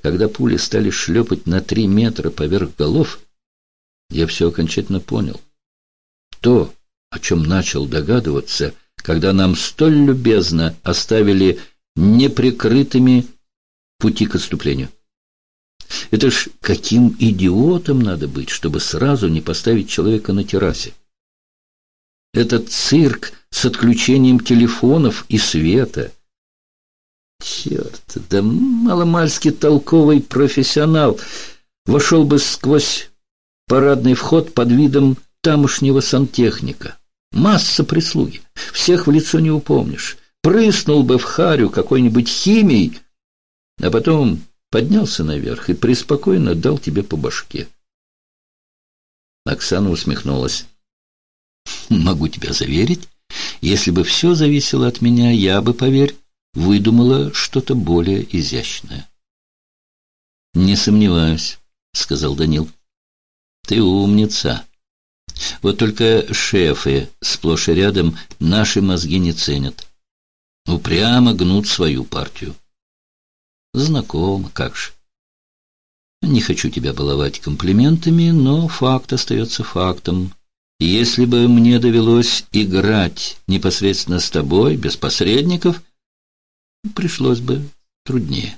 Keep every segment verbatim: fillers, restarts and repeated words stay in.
когда пули стали шлепать на три метра поверх голов, я все окончательно понял. То, о чем начал догадываться, когда нам столь любезно оставили неприкрытыми пути к отступлению. Это ж каким идиотом надо быть, чтобы сразу не поставить человека на террасе. Этот цирк с отключением телефонов и света. Черт, да маломальски толковый профессионал вошел бы сквозь парадный вход под видом тамошнего сантехника. Масса прислуги, всех в лицо не упомнишь. Прыснул бы в харю какой-нибудь химией, а потом поднялся наверх и преспокойно дал тебе по башке. Оксана усмехнулась. Могу тебя заверить, если бы все зависело от меня, я бы, поверь, выдумала что-то более изящное. Не сомневаюсь, сказал Данил. Ты умница. Вот только шефы сплошь и рядом наши мозги не ценят. Упрямо гнут свою партию. Знакомо, как же. Не хочу тебя баловать комплиментами, но факт остается фактом. Если бы мне довелось играть непосредственно с тобой, без посредников, пришлось бы труднее.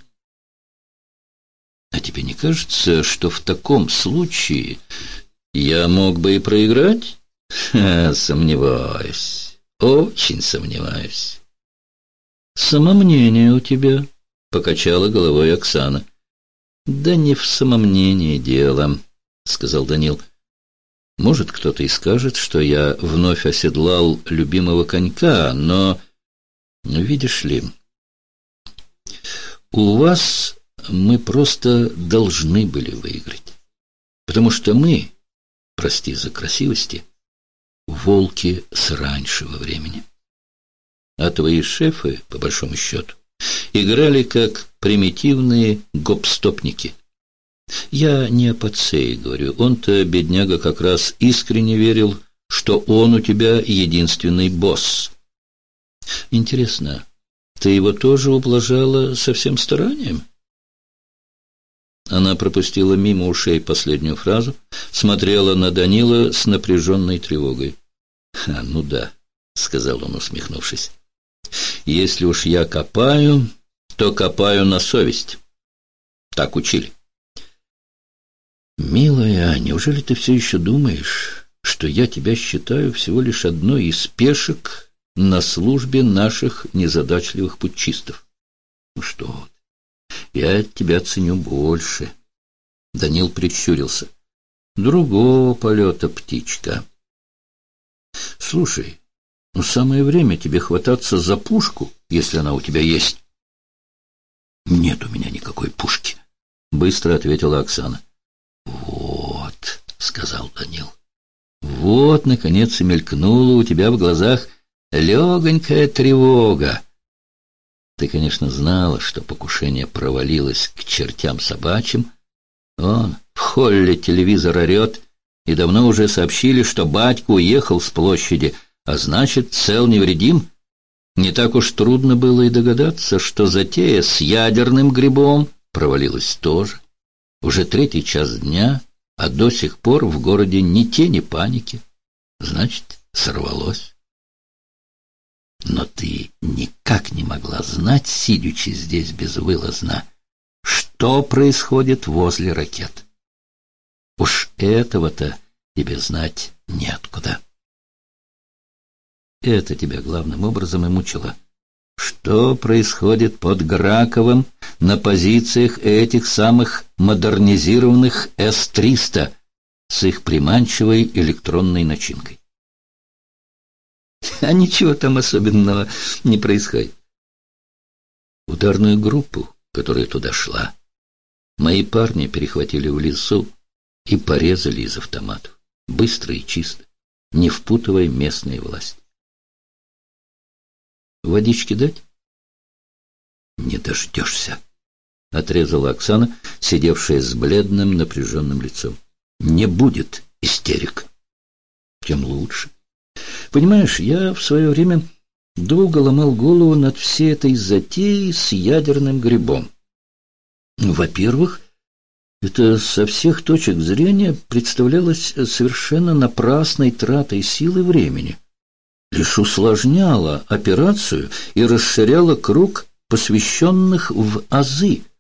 А тебе не кажется, что в таком случае я мог бы и проиграть? Ха, сомневаюсь, очень сомневаюсь. Самомнение у тебя, покачала головой Оксана. Да не в самомнении дело, сказал Данил. Может, кто-то и скажет, что я вновь оседлал любимого конька, но, видишь ли, у вас мы просто должны были выиграть, потому что мы, прости за красивости, волки с раннего времени. А твои шефы, по большому счету, играли как примитивные гоп-стопники. Я не о Пацее говорю. Он-то, бедняга, как раз искренне верил, что он у тебя единственный босс. Интересно, ты его тоже ублажала со всем старанием? Она пропустила мимо ушей последнюю фразу, смотрела на Данила с напряженной тревогой. «А, ну да», — сказал он, усмехнувшись. «Если уж я копаю, то копаю на совесть. Так учили». «Милая, неужели ты все еще думаешь, что я тебя считаю всего лишь одной из пешек на службе наших незадачливых путчистов? Ну что ты, я тебя ценю больше». Данил прищурился. «Другого полета птичка. Слушай, ну самое время тебе хвататься за пушку, если она у тебя есть». «Нет у меня никакой пушки», — быстро ответила Оксана. «Вот», — сказал Данил, — «вот, наконец, и мелькнула у тебя в глазах легонькая тревога. Ты, конечно, знала, что покушение провалилось к чертям собачьим. Вон, в холле телевизор орет, и давно уже сообщили, что батька уехал с площади, а значит, цел невредим. Не так уж трудно было и догадаться, что затея с ядерным грибом провалилась тоже. Уже третий час дня, а до сих пор в городе ни тени паники. Значит, сорвалось. Но ты никак не могла знать, сидячи здесь безвылазно, что происходит возле ракет. Уж этого-то тебе знать неоткуда. Это тебя главным образом и мучило. Что происходит под Граковым на позициях этих самых модернизированных эс триста с их приманчивой электронной начинкой? А ничего там особенного не происходит. Ударную группу, которая туда шла, мои парни перехватили в лесу и порезали из автоматов. Быстро и чисто, не впутывая местные власти. Водички дать? Не дождешься, — отрезала Оксана, сидевшая с бледным напряженным лицом. Не будет истерик. Тем лучше. Понимаешь, я в свое время долго ломал голову над всей этой затеей с ядерным грибом. Во-первых, это со всех точек зрения представлялось совершенно напрасной тратой сил и времени. Лишь усложняло операцию и расширяло круг посвященных в азы.